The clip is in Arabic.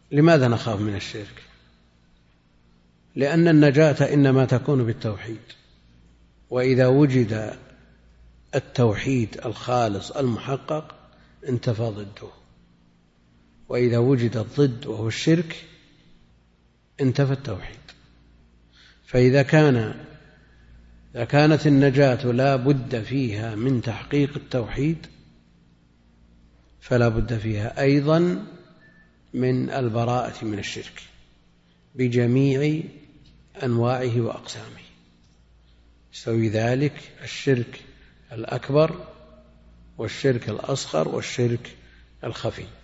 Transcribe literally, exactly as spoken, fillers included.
لماذا نخاف من الشرك؟ لأن النجاة إنما تكون بالتوحيد، وإذا وجد التوحيد الخالص المحقق انتفى ضده، وإذا وجد الضد وهو الشرك انتفى التوحيد. فإذا كان إذا كانت النجاة لا بد فيها من تحقيق التوحيد، فلا بد فيها أيضا من البراءة من الشرك بجميع أنواعه وأقسامه، يستوي ذلك الشرك الأكبر والشرك الأصغر والشرك الخفي.